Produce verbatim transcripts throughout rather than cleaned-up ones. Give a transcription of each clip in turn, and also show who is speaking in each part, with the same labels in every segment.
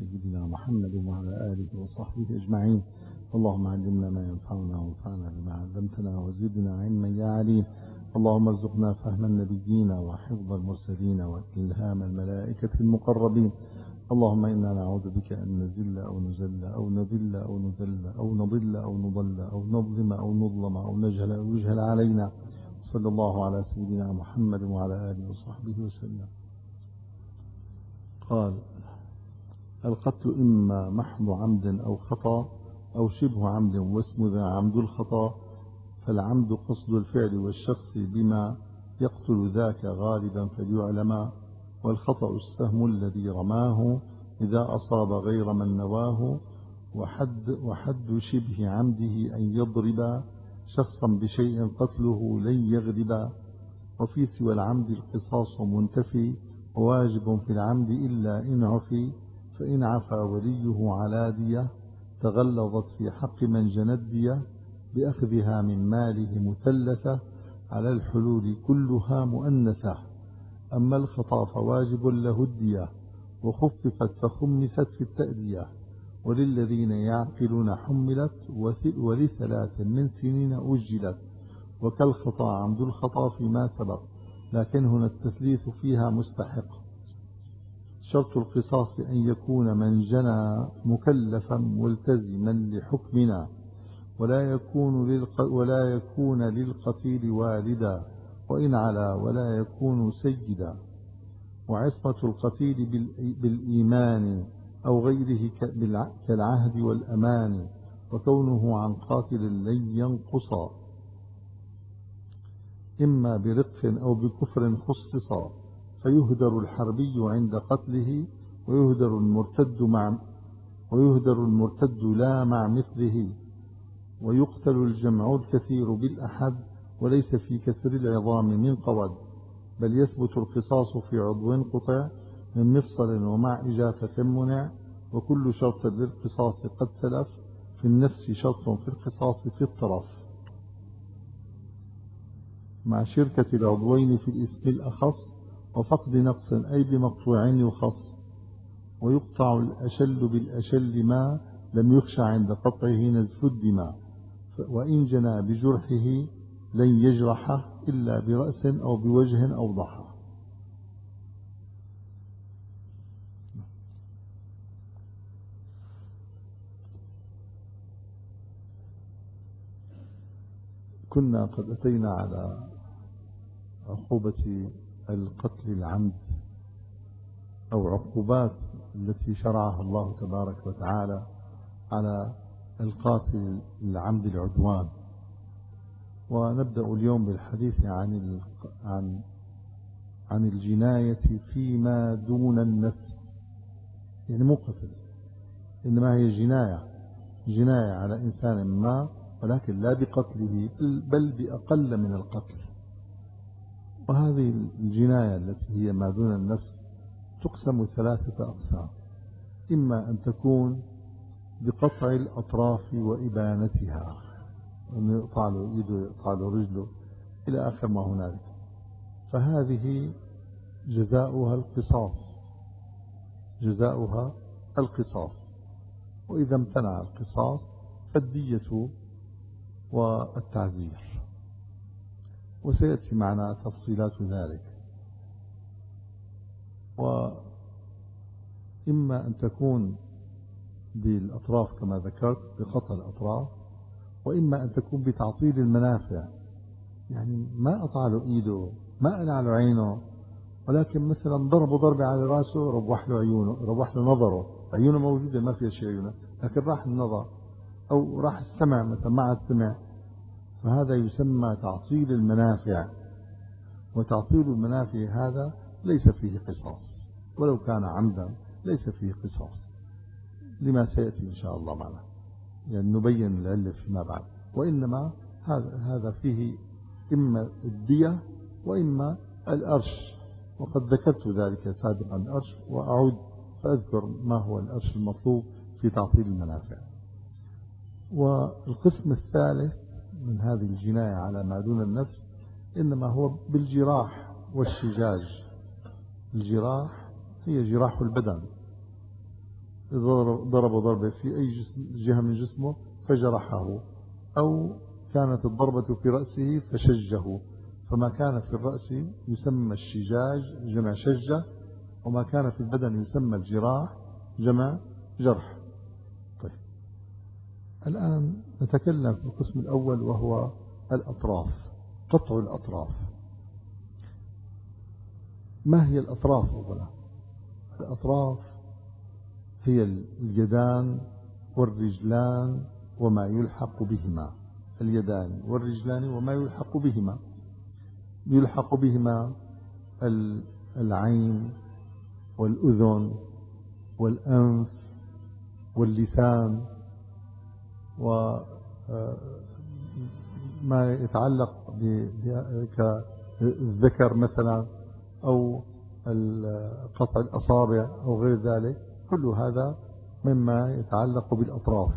Speaker 1: سيدنا محمد وعلى آله وصحبه أجمعين. اللهم علمنا ما ينفعنا وانفعنا بما علمتنا وزدنا علما يا عليم. اللهم ارزقنا فهم النبيين وحفظ المرسلين وإلهام الملائكة المقربين. اللهم إنا نعوذ بك أن نزل أو نزل أو نذل أو نذل أو نضل أو نضل أو نظلم أو نظلم أو نجهل أو يجهل علينا. صلى الله على سيدنا محمد وعلى آله وصحبه وسلم. قال: القتل إما محض عمد أو خطأ أو شبه عمد، واسم ذا عمد الخطأ. فالعمد قصد الفعل والشخص بما يقتل ذاك غالبا فليعلما، والخطأ السهم الذي رماه إذا أصاب غير من نواه. وحد, وحد شبه عمده أن يضرب شخصا بشيء قتله لن يغلبا. وفي سوى العمد القصاص منتفي، وواجب في العمد إلا إن عفي. فإن عفى وليه على دية تغلظت في حق من جندية، بأخذها من ماله مثلثة على الحلول كلها مؤنثة. أما الخطأ فواجب له الدية، وخففت فخمست في التأدية. وللذين يعقلون حملت، ولثلاث من سنين أجلت. وكالخطأ عمد الخطأ فيما سبق، لكن هنا التثليث فيها مستحق. شرط القصاص أن يكون من جنى مكلفا ملتزما لحكمنا، ولا يكون, ولا يكون للقتيل والدا، وإن علا ولا يكون سيدا. وعصمة القتيل بالإيمان أو غيره كالعهد والأمان، وكونه عن قاتل لن ينقصا. إما برق أو بكفر خصصا، فيهدر الحربي عند قتله، ويهدر المرتد مع ويهدر المرتد لا مع مثله. ويقتل الجمع الكثير بالأحد، وليس في كسر العظام من قود. بل يثبت القصاص في عضو قطع من مفصل ومع إجافة منع. وكل شرط للقصاص قد سلف، في النفس شرط في القصاص في الطرف، مع شركة العضوين في الاسم الأخص، وفقد نقص أي بمقطوع يخص. ويقطع الأشل بالأشل ما لم يخشى عند قطعه نزف الدماء. وإن جنى بجرحه لن يجرحه إلا برأس أو بوجه أو ضحى. كنا قد أتينا على عقوبة القتل العمد، أو عقوبات التي شرعها الله تبارك وتعالى على القاتل العمد العدوان. ونبدأ اليوم بالحديث عن عن عن الجناية فيما دون النفس، يعني مو قتل، إنما هي جناية جناية على إنسان ما، ولكن لا بقتله بل بأقل من القتل. وهذه الجناية التي هي ما دون النفس تقسم ثلاثة أقسام: إما أن تكون بقطع الأطراف وإبانتها، أنه يقطع له يده يقطع له رجله إلى آخر ما هنالك، فهذه جزاؤها القصاص جزاؤها القصاص وإذا امتنع القصاص فالدية والتعزير، وسيأتي معنا تفصيلات ذلك. وإما أن تكون بالأطراف كما ذكرت بقطع الأطراف، وإما أن تكون بتعطيل المنافع، يعني ما قطع له إيده ما قلع له عينه، ولكن مثلا ضربه ضربة على راسه روح له عيونه روح له نظره، عيونه موجودة ما فيها شيء عيونه، لكن راح النظر، أو راح السمع مثلا ما عاد سمع، فهذا يسمى تعطيل المنافع. وتعطيل المنافع هذا ليس فيه قصاص، ولو كان عمدا ليس فيه قصاص، لما سيأتي إن شاء الله معنا، يعني نبين العلة فيما بعد. وإنما هذا هذا فيه إما الدية وإما الأرش، وقد ذكرت ذلك سابقا الأرش، وأعود فأذكر ما هو الأرش المطلوب في تعطيل المنافع. والقسم الثالث من هذه الجناية على ما دون النفس إنما هو بالجراح والشجاج. الجراح هي جراح البدن، ضرب ضربة في أي جسم جهة من جسمه فجرحه، أو كانت الضربة في رأسه فشجه، فما كان في الرأس يسمى الشجاج جمع شجة، وما كان في البدن يسمى الجراح جمع جرح. طيب الآن نتكلم في القسم الأول وهو الأطراف، قطع الأطراف. ما هي الأطراف أولا؟ الأطراف هي اليدان والرجلان وما يلحق بهما، اليدان والرجلان وما يلحق بهما. يلحق بهما العين والأذن والأنف واللسان، وما يتعلق بالذكر مثلا، أو قطع الأصابع أو غير ذلك، كل هذا مما يتعلق بالأطراف.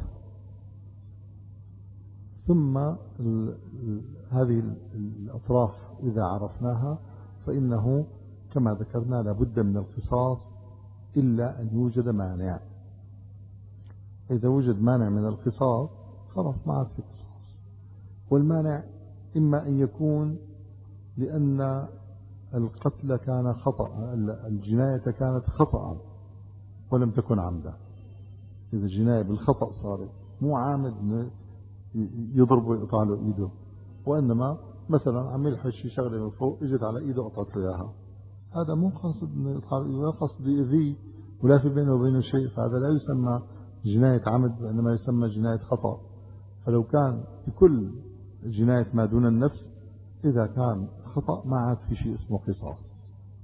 Speaker 1: ثم هذه الأطراف إذا عرفناها فإنه كما ذكرنا لابد من القصاص إلا أن يوجد مانع. إذا وجد مانع من القصاص خلاص ما عاد في قصاص. والمانع إما أن يكون لأن القتل كان خطأ، الجناية كانت خطأ ولم تكن عمدا. إذا الجناية بالخطأ صارت، مو عامد يضرب ويقطع له إيده، وإنما مثلا عم يلحش شي شغلة من فوق اجت على إيده قطعت له إياها، هذا مو قاصد إنه يقطع له إيده ولا قاصد يؤذيه ولا في بينه وبينه شيء، فهذا لا يسمى جناية عمد وإنما يسمى جناية خطأ. فلو كان في كل جناية ما دون النفس إذا كان خطأ ما عاد في شيء اسمه قصاص.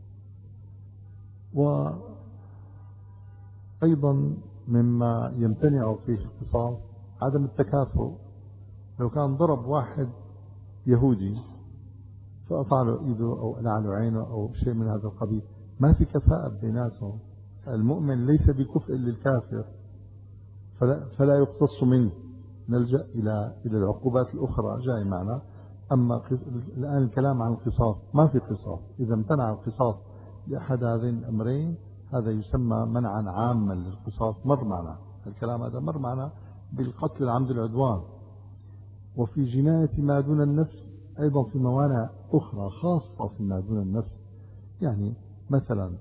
Speaker 1: وأيضا مما يمتنع فيه القصاص عدم التكافؤ. لو كان ضرب واحد يهودي فقطع له ايده او قلع له عينه او شيء من هذا القبيل، ما في كفاءة بيناتهم. المؤمن ليس بكفء للكافر فلا, فلا يقتص منه، نلجأ الى الى العقوبات الاخرى جاي معنا. اما الان الكلام عن القصاص، ما في قصاص. اذا امتنع القصاص لاحد هذين الامرين هذا يسمى منعا عاما للقصاص. مر معنا الكلام هذا، مر معنا بالقتل العمد العدوان. وفي جناية ما دون النفس أيضا في موانع أخرى خاصة في ما دون النفس. يعني مثلا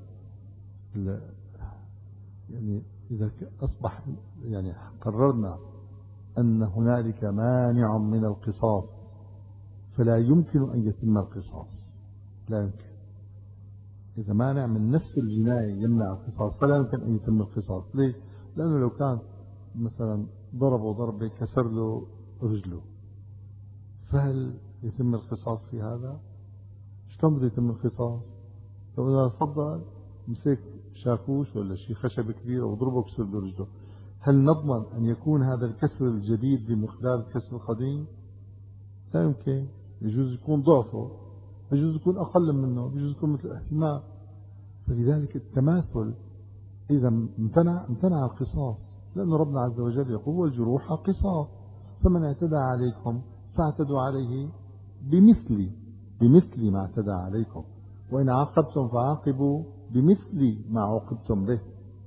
Speaker 1: يعني إذا أصبح يعني قررنا أن هنالك مانع من القصاص فلا يمكن أن يتم القصاص، لا يمكن. إذا مانع من نفس الجناية يمنع القصاص فلا يمكن أن يتم القصاص. ليه؟ لأنه لو كان مثلا ضربه ضربة كسر له رجله، فهل يتم القصاص في هذا؟ شلون بده يتم القصاص؟ لو إذا تفضل مسك شاكوش ولا شيء خشب كبير وضربه كسر له رجله، هل نضمن أن يكون هذا الكسر الجديد بمقدار الكسر القديم؟ لا يمكن. يجوز يكون ضعفه، يجوز يكون أقل منه، يجوز يكون مثل احتمال. فلذلك التماثل إذا امتنع امتنع القصاص، لأن ربنا عز وجل يقول والجروح قصاص، فمن اعتدى عليكم فاعتدوا عليه بمثل بمثل ما اعتدى عليكم، وإن عاقبتم فعاقبوا بمثل ما عوقبتم به.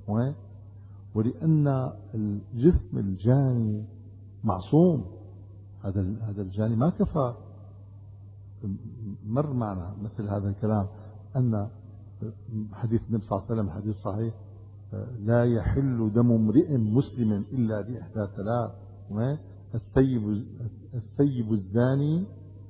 Speaker 1: ولأن الجسم الجاني معصوم، هذا هذا الجاني ما كفى. مر معنا مثل هذا الكلام أن حديث النبي صلى الله عليه وسلم حديث صحيح، لا يحل دم امرئ مسلم إلا بإحدى ثلاث: الثيب الثيب الزاني،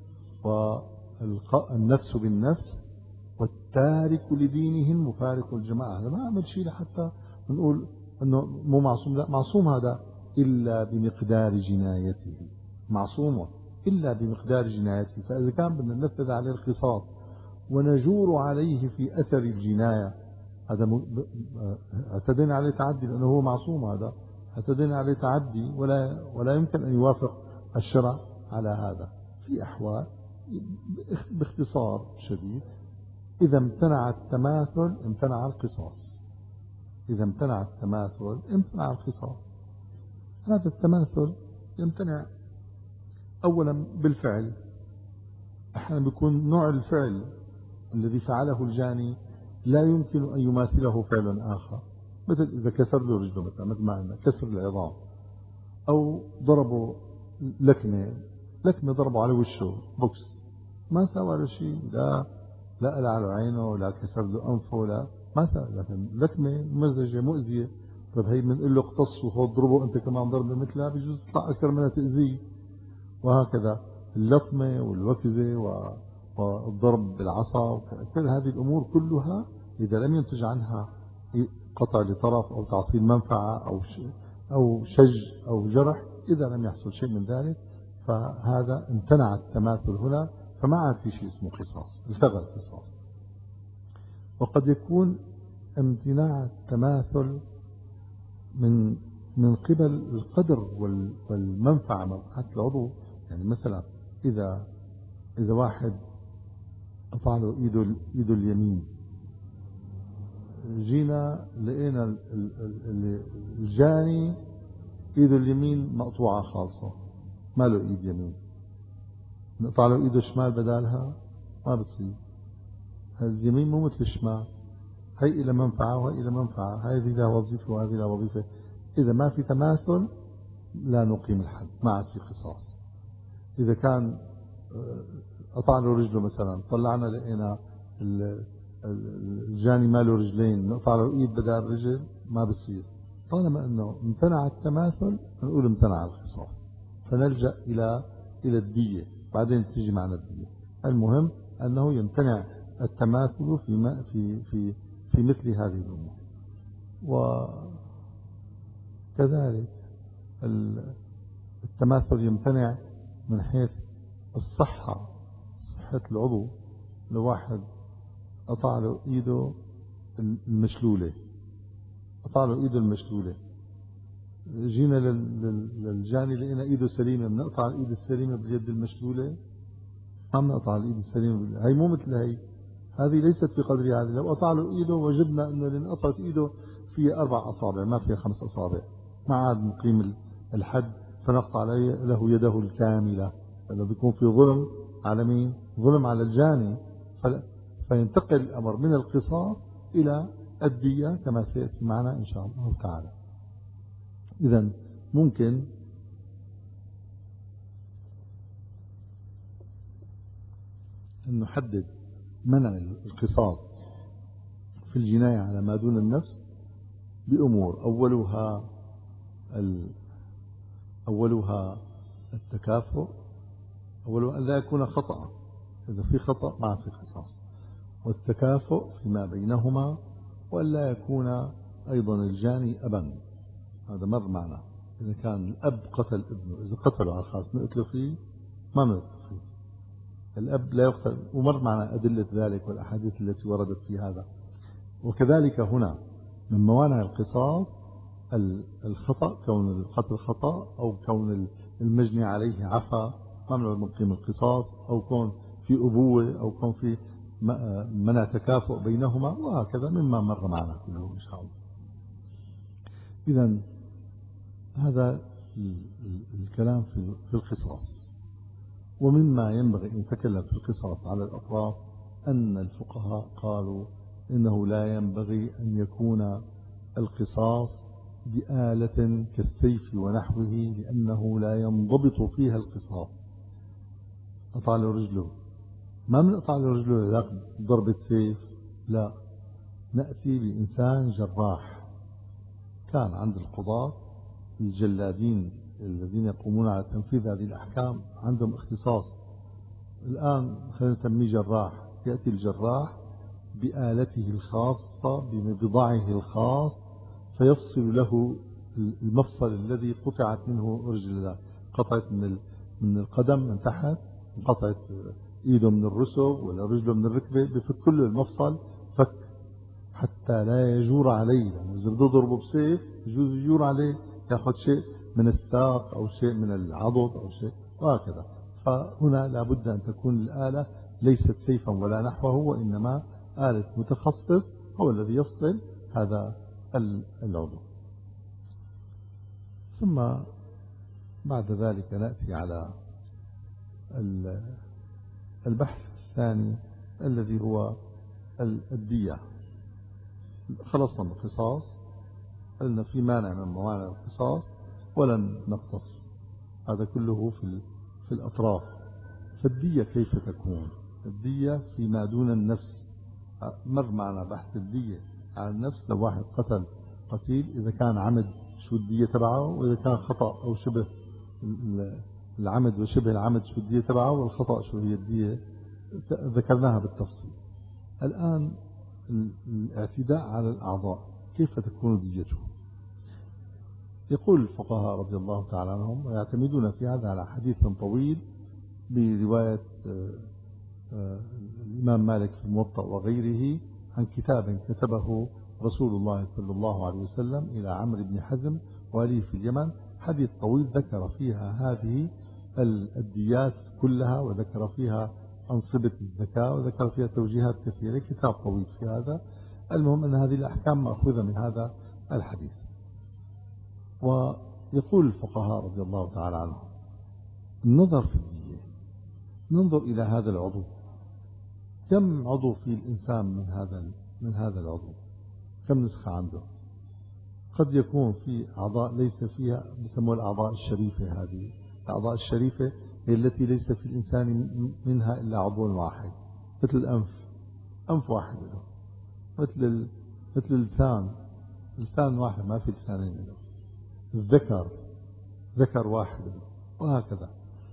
Speaker 1: والنفس بالنفس، والتارك لدينه المفارق الجماعة. هذا ما عمل شيء لحتى نقول أنه مو معصوم، لا معصوم هذا إلا بمقدار جنايته، معصوم إلا بمقدار جنايته. فإذا كان بدنا ننفذ عليه القصاص ونجور عليه في أثر الجناية هذا اعتدينا عليه تعدي، لأنه هو معصوم. هذا اعتدينا عليه تعدي ولا ولا يمكن أن يوافق الشرع على هذا. في أحوال باختصار شديد إذا امتنع التماثل امتنع القصاص. إذا امتنع التماثل امتنع القصاص. هذا التماثل يمتنع أولا بالفعل. أحيانا بيكون نوع الفعل الذي فعله الجاني لا يمكن أن يماثله فعل آخر. مثل إذا كسر له رجله مثلا، مثل ما قلنا كسر العظام، أو ضربوا لكمة لكمة ضربوا على وشه بوكس، ما سوى له شيء، لا لا قلع له عينه ولا كسر له أنفه، لا ما سوى، لكن لكمة ممزجة مؤذية. طيب هي بنقول له اقتص وخذ ضربه أنت كمان ضربة مثلها، بيجوز تطلع أكثر منها تأذيه. وهكذا اللطمة والوكزة والضرب بالعصا، كل هذه الأمور كلها إذا لم ينتج عنها قطع لطرف أو تعطيل منفعة أو أو شج أو جرح، إذا لم يحصل شيء من ذلك فهذا امتنع التماثل هنا، فما عاد في شيء اسمه قصاص، التغى القصاص. وقد يكون امتناع التماثل من من قبل القدر والمنفعة منفعة العضو. يعني مثلا إذا إذا واحد قطع له إيده إيده اليمين، جينا لقينا الجاني إيده اليمين مقطوعة خالصة، ما له إيد يمين، نقطع له إيده الشمال بدالها؟ ما بصير. اليمين مو مثل الشمال، هي إلى منفعة وهي إلى منفعة، هذه لها وظيفة وهذه لها وظيفة. إذا ما في تماثل لا نقيم الحد، ما عاد في قصاص. إذا كان قطع له رجله مثلا، طلعنا لقينا الجاني ما له رجلين، نقطع له ايد بدل رجل، ما بصير. طالما انه امتنع التماثل نقول امتنع القصاص، فنلجأ الى الى الدية، بعدين تيجي معنا الدية. المهم انه يمتنع التماثل في في في في مثل هذه الامور. وكذلك التماثل يمتنع من حيث الصحة، صحة العضو. لو واحد قطع له ايده المشلولة، قطع له ايده المشلولة، جينا للجاني لقينا ايده سليمة، بنقطع الايد السليمة باليد المشلولة؟ ما بنقطع الايد السليمة، هي مو مثل هي، هذه ليست بقدر هذه. لو قطع له ايده وجدنا انه اللي انقطعت ايده فيها اربع اصابع ما فيها خمس اصابع، ما عاد نقيم الحد فنقطع له يده الكاملة. لأنه بيكون في ظلم على مين؟ ظلم على الجاني، فينتقل الأمر من القصاص إلى الدية كما سيأتي معنا إن شاء الله تعالى. إذا ممكن أن نحدد منع القصاص في الجناية على ما دون النفس بأمور، أولها أولها التكافؤ، أولها أن لا يكون خطأ، إذا في خطأ ما في قصاص، والتكافؤ فيما بينهما، وأن لا يكون أيضا الجاني أبا، هذا مر معنا. إذا كان الأب قتل ابنه، إذا قتله على الخاص نقتله فيه؟ ما نقتله فيه، الأب لا يقتل، ومر معنا أدلة ذلك والأحاديث التي وردت في هذا. وكذلك هنا من موانع القصاص الخطأ، كون القتل خطأ، أو كون المجني عليه عفا ممنوع من قيم القصاص، أو كون في أبوة، أو كون في منع تكافؤ بينهما، وهكذا مما مر معنا كله إن شاء الله. إذن هذا الكلام في القصاص. ومما ينبغي أن يتكلم في القصاص على الأطراف أن الفقهاء قالوا إنه لا ينبغي أن يكون القصاص بآلة كالسيف ونحوه، لأنه لا ينضبط فيها القصاص. قطع له رجله، ما بنقطع له رجله لا ضربة سيف، لا، نأتي بإنسان جراح كان عند القضاة الجلادين الذين يقومون على تنفيذ هذه الأحكام عندهم اختصاص. الآن خلينا نسميه جراح، يأتي الجراح بآلته الخاصة بمبضعه الخاص فيفصل له المفصل الذي قطعت منه رجل، قطعت من من القدم من تحت، قطعت ايده من الرسغ ولا رجله من الركبة، بفك له المفصل فك حتى لا يجور عليه. يعني إذا بده يضربه بسيف يجوز يجور عليه، ياخذ شيء من الساق أو شيء من العضد أو شيء وهكذا. فهنا لابد أن تكون الآلة ليست سيفا ولا نحوه، وإنما آلة متخصص هو الذي يفصل هذا العضو. ثم بعد ذلك نأتي على البحث الثاني الذي هو الدية. خلصنا من القصاص، قلنا في مانع من موانع القصاص ولن نقتص. هذا كله في في الأطراف. فالدية كيف تكون؟ الدية فيما دون النفس. مر معنا بحث الدية على النفس. لو واحد قتل قتيل، إذا كان عمد شو الدية تبعه، وإذا كان خطأ أو شبه العمد وشبه العمد شو الدية تبعه، والخطأ شو هي الدية، ذكرناها بالتفصيل. الآن الاعتداء على الأعضاء كيف تكون ديته؟ يقول الفقهاء رضي الله تعالى عنهم ويعتمدون في هذا على حديث طويل برواية الإمام مالك في الموطأ وغيره عن كتاب كتبه رسول الله صلى الله عليه وسلم إلى عمرو بن حزم واليه في اليمن. حديث طويل ذكر فيها هذه الديات كلها، وذكر فيها أنصبة الزكاة، وذكر فيها توجيهات كثيرة. كتاب طويل في هذا. المهم أن هذه الأحكام مأخوذة من هذا الحديث. ويقول الفقهاء رضي الله تعالى عنهم النظر في الدية، ننظر إلى هذا العضو، كم عضو في الإنسان من هذا من هذا العضو، كم نسخة عنده. قد يكون في أعضاء ليس فيها، بسموها الأعضاء الشريفة. هذه الأعضاء الشريفة هي التي ليس في الإنسان منها إلا عضو واحد، مثل الأنف، أنف واحد له. مثل مثل اللسان، لسان واحد ما في لسانين له. الذكر، ذكر واحد له، وهكذا.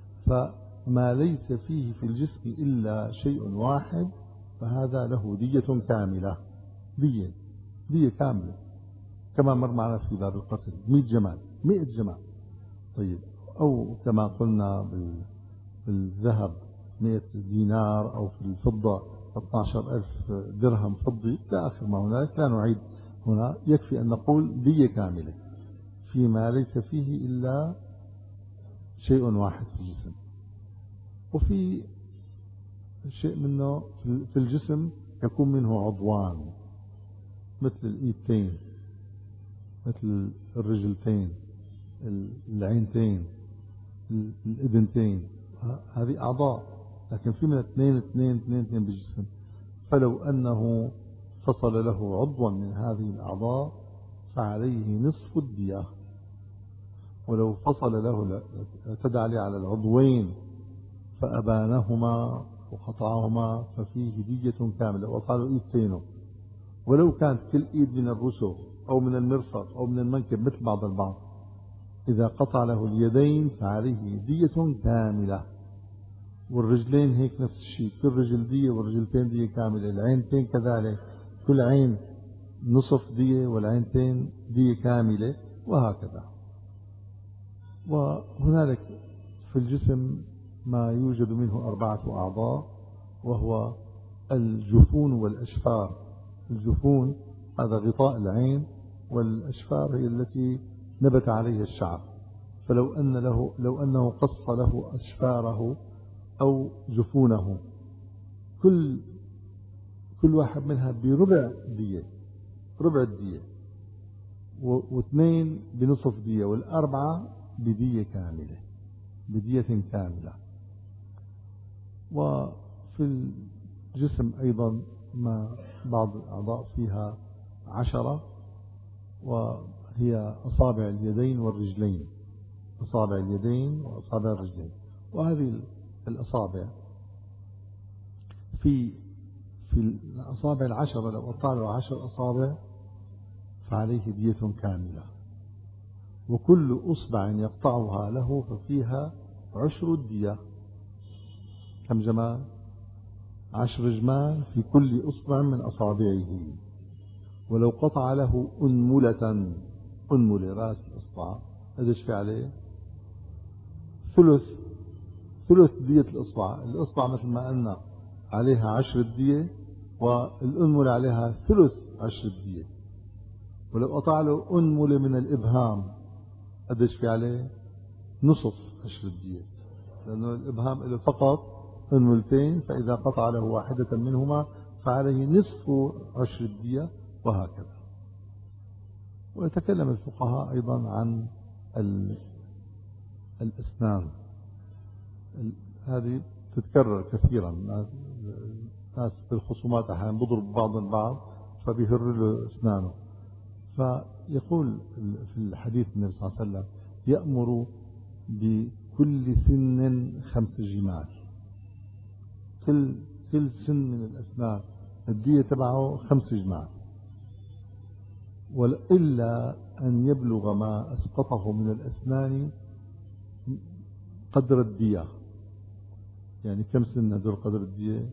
Speaker 1: فما ليس فيه في الجسم إلا شيء واحد فهذا له دية كاملة. دية دية كاملة كما مر معنا في باب القتل. مئة جمال، مئة جمال. طيب، أو كما قلنا بالذهب مئة دينار، أو في الفضة اثني عشر ألف درهم فضي، إلى آخر ما هناك. لا نعيد هنا، يكفي أن نقول دية كاملة فيما ليس فيه إلا شيء واحد في الجسم. وفي شيء منه في الجسم يكون منه عضوان، مثل الإيدتين، مثل الرجلتين، العينتين، الإذنتين. هذه أعضاء، لكن في من اثنين اثنين اثنين اثنين بالجسم. فلو أنه فصل له عضوا من هذه الأعضاء فعليه نصف الدية. ولو فصل له، اعتدى عليه على العضوين فأبانهما وقطعهما ففيه دية كاملة. وقالوا إيدتينه، ولو كانت كل إيد من الرسغ أو من المرفق أو من المنكب مثل بعض البعض، إذا قطع له اليدين فعليه دية كاملة. والرجلين هيك نفس الشيء، كل رجل دية والرجلتين دية كاملة. العينتين كذلك، كل عين نصف دية والعينتين دية كاملة، وهكذا. وهنالك في الجسم ما يوجد منه أربعة أعضاء، وهو الجفون والأشفار. الجفون هذا غطاء العين، والأشفار هي التي نبت عليها الشعر. فلو أن له لو أنه قص له أشفاره أو جفونه، كل كل واحد منها بربع دية، ربع الدية، واثنين بنصف دية، والأربعة بدية كاملة، بدية كاملة. وفي الجسم أيضا ما بعض الأعضاء فيها عشرة، وهي أصابع اليدين والرجلين، أصابع اليدين وأصابع الرجلين. وهذه الأصابع في في الأصابع العشرة، لو أطالوا عشر أصابع فعليه دية كاملة. وكل أصبع يقطعها له ففيها عشر الدية. كم جمال؟ عشر جمال في كل أصبع من أصابعه. ولو قطع له أنملة، أنملة رأس الأصبع، قديش في عليه؟ ثلث ثلث دية الأصبع. الأصبع مثل ما قلنا عليها عشر الدية، والأنملة عليها ثلث عشر الدية. ولو قطع له أنملة من الإبهام قديش في عليه؟ نصف عشر الدية، لأنه الإبهام له فقط أنملتين، فإذا قطع له واحدة منهما فعليه نصف عشر الدية، وهكذا. ويتكلم الفقهاء أيضا عن الأسنان. هذه تتكرر كثيرا، الناس في الخصومات أحيانا بضرب بعض البعض فبيهر له أسنانه. فيقول في الحديث النبي صلى الله عليه وسلم يأمر بكل سن خمس جمال، كل كل سن من الأسنان الدية تبعه خمس جمال، إلا أن يبلغ ما أسقطه من الأسنان قدر الدية. يعني كم سن هدول قدر الدية؟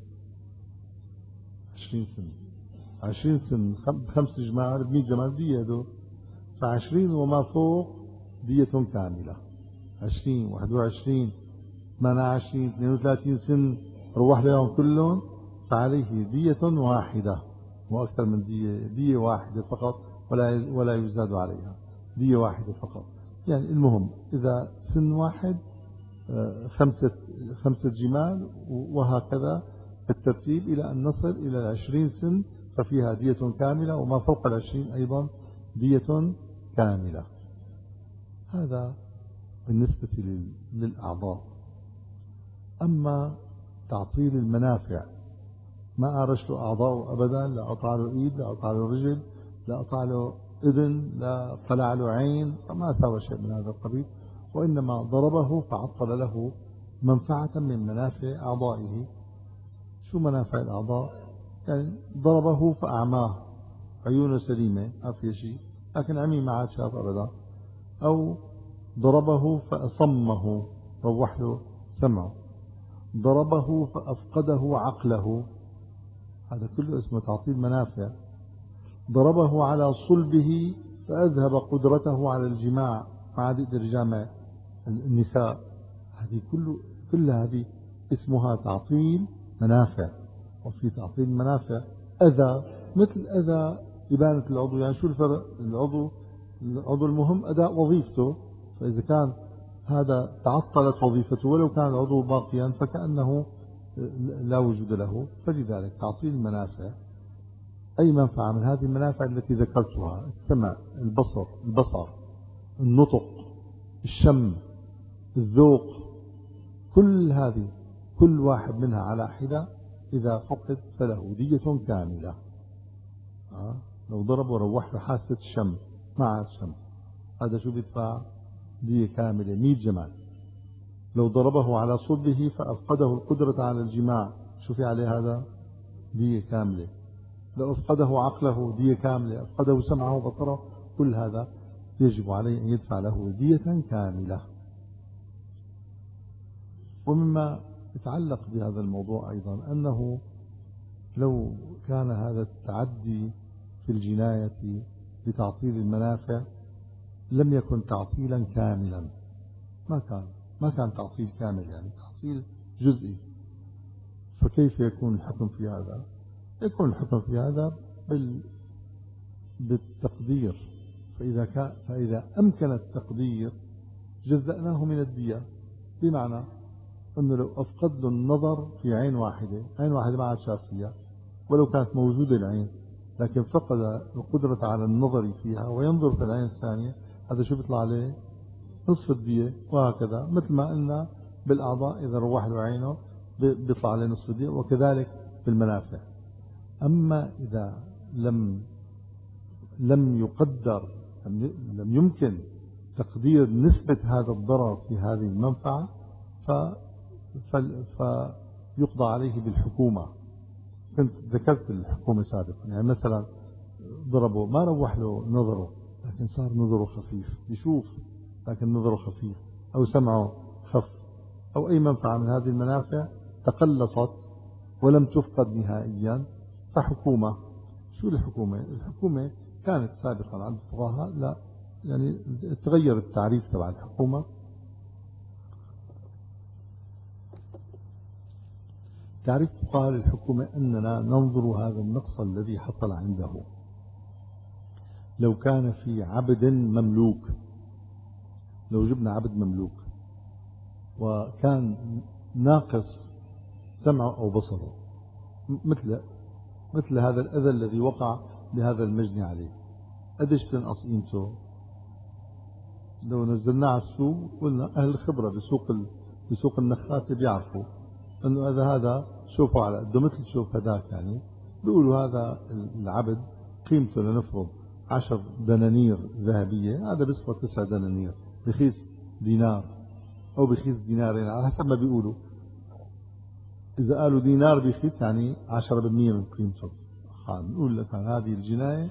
Speaker 1: عشرين سن. عشرين سن خمس جمال بمية جمال دية هدول، فعشرين وما فوق دية كاملة. عشرين واحد وعشرين ثمانية وعشرين اثنين وثلاثين سن روح لهم كلهم، فعليه دية واحدة وأكثر من دية، دية واحدة فقط ولا ولا يزاد عليها، دية واحدة فقط. يعني المهم إذا سن واحد خمسة خمسة جمال، وهكذا بالترتيب إلى أن نصل إلى العشرين سن ففيها دية كاملة، وما فوق العشرين أيضا دية كاملة. هذا بالنسبة للأعضاء. أما تعطيل المنافع ما أرش له أعضاء أبدا، لا أطع له إيد، لا أطع له رجل، لا أطع له إذن، لا طلع له عين، ما سوى شيء من هذا القبيل، وإنما ضربه فعطل له منفعة من منافع أعضائه. شو منافع الأعضاء؟ يعني ضربه فأعماه، عيونه سليمة ما في شيء، لكن عمي ما عاد شاف أبدا. أو ضربه فأصمه، روح له سمعه. ضربه فأفقده عقله، هذا كله اسمه تعطيل منافع. ضربه على صلبه فأذهب قدرته على الجماع، ما عاد يقدر يجامع النساء. هذه كله كل هذه اسمها تعطيل منافع. وفي تعطيل منافع أذى، مثل أذى إبانة العضو. يعني شو الفرق؟ العضو العضو المهم أداء وظيفته، فإذا كان هذا تعطلت وظيفته ولو كان العضو باقيا فكأنه لا وجود له. فلذلك تعطيل المنافع أي منفعة من هذه المنافع التي ذكرتها: السمع، البصر البصر النطق، الشم، الذوق، كل هذه كل واحد منها على حدة إذا فقد فله دية كاملة. آه؟ لو ضرب وروح له حاسة الشم ما عاد شم، هذا شو بيدفع؟ دية كاملة مية جمال. لو ضربه على صلبه فأفقده القدرة على الجماع، شو في عليه؟ هذا دية كاملة. لو أفقده عقله دية كاملة، أفقده سمعه وبصره، كل هذا يجب عليه أن يدفع له دية كاملة. ومما يتعلق بهذا الموضوع أيضا أنه لو كان هذا التعدي في الجناية بتعطيل المنافع لم يكن تعطيلا كاملا، ما كان ما كان تعطيل كامل، يعني تعطيل جزئي. فكيف يكون الحكم في هذا؟ يكون الحكم في هذا بال بالتقدير. فإذا كان فإذا أمكن التقدير جزأناه من الدية، بمعنى أنه لو أفقد له النظر في عين واحدة، عين واحدة ما عاد شاف فيها ولو كانت موجودة العين، لكن فقد القدرة على النظر فيها وينظر في العين الثانية، هذا شو بيطلع عليه؟ نصف الدية. وهكذا مثل ما قلنا بالأعضاء إذا روح له عينه بيطلع عليه نصف الدية، وكذلك بالمنافع. أما إذا لم لم يقدر لم يمكن تقدير نسبة هذا الضرر في هذه المنفعة ف فيقضى عليه بالحكومة. كنت ذكرت الحكومة سابقا، يعني مثلا ضربه ما روح له نظره لكن صار نظره خفيف، يشوف لكن نظره خفيف، أو سمعه خف، أو أي منفعة من هذه المنافع تقلصت ولم تفقد نهائيا، فحكومة. شو الحكومة؟ الحكومة كانت سابقا عند الفقهاء لا، يعني تغير التعريف تبع الحكومة. تعريف فقهاء للحكومة أننا ننظر هذا النقص الذي حصل عنده. لو كان في عبد مملوك، لو جبنا عبد مملوك وكان ناقص سمعه أو بصره، مثل مثل هذا الأذى الذي وقع لهذا المجني عليه، قديش تنقص قيمته؟ لو نزلناه على السوق قلنا أهل الخبرة بسوق بسوق النخاسة بيعرفوا أنه هذا هذا شوفوا على قده مثل شوف هذاك، يعني بيقولوا هذا العبد قيمته لنفرض عشر دنانير ذهبية، هذا بيسوى تسع دنانير، بخيس دينار أو بخيس دينارين على حسب ما بيقولوا. إذا قالوا دينار بخيس يعني عشرة بالمئة من قيمته. نقول لك هذه الجناية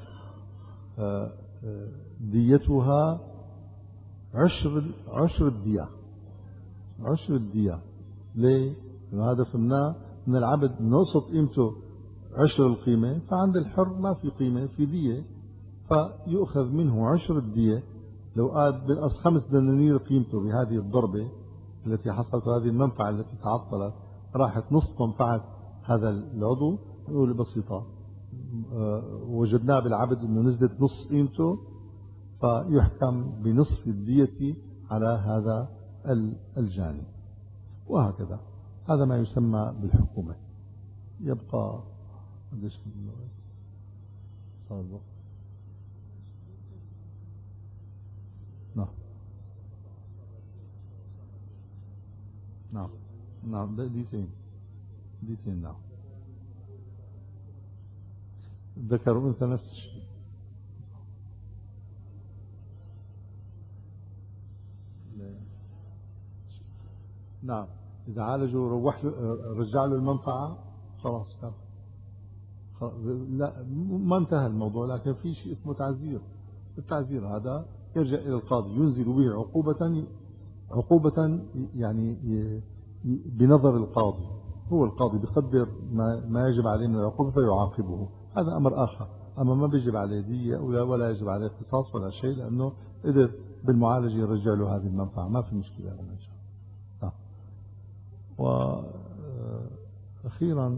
Speaker 1: ديتها عشر عشر الدية، عشر الدية. ليه؟ هذا فهمناه من العبد نقصت قيمته عشر القيمة، فعند الحر ما في قيمة، في دية، فيؤخذ منه عشر الدية. لو قاد بنقص خمس دنانير قيمته بهذه الضربة التي حصلت، هذه المنفعة التي تعطلت راحت نصف منفعة هذا العضو، نقول بسيطة وجدناه بالعبد انه نزلت نص قيمته، فيحكم بنصف الدية على هذا الجاني، وهكذا. هذا ما يسمى بالحكومة. يبقى قديش صار الوقت؟ نعم نعم نعم ديتين ديتين نعم. ذكر وانثى نفس الشيء. نعم إذا عالجوا روح له رجع له المنفعة خلاص كان. لا ما انتهى الموضوع، لكن في شيء اسمه تعزير. التعزير هذا يرجع إلى القاضي ينزل به عقوبة، عقوبة يعني بنظر القاضي. هو القاضي بيقدر ما, ما يجب عليه من العقوبة فيعاقبه، هذا أمر آخر. أما ما بيجب عليه دية ولا, ولا يجب عليه قصاص ولا شيء، لأنه قدر بالمعالجة يرجع له هذه المنفعة، ما في مشكلة أبدا إن شاء الله. وأخيرا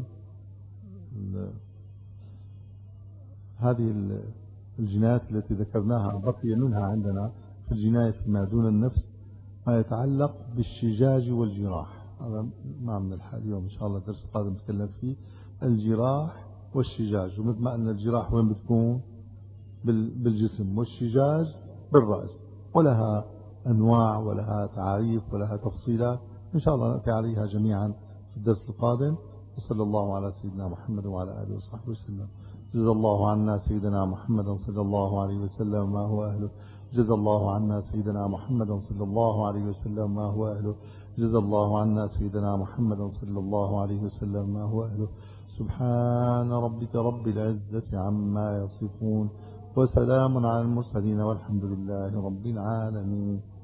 Speaker 1: هذه الجنايات التي ذكرناها بقي منها عندنا في الجناية فيما دون النفس ما يتعلق بالشجاج والجراح. هذا ما من الحال اليوم إن شاء الله الدرس القادم نتكلم فيه الجراح والشجاج. ومثل ما أن الجراح وين بتكون؟ بالجسم، والشجاج بالرأس، ولها أنواع ولها تعاريف ولها تفصيلات إن شاء الله نأتي عليها جميعا في الدرس القادم. وصلى الله على سيدنا محمد وعلى آله وصحبه وسلم. جزا الله عنا سيدنا محمدا صلى الله عليه وسلم ما هو أهله. جزا الله عنا سيدنا محمدا صلى الله عليه وسلم ما هو أهله. جزا الله عنا سيدنا محمدا صلى الله عليه وسلم ما هو أهله. سبحان ربك رب العزة عما يصفون، وسلام على المرسلين، والحمد لله رب العالمين.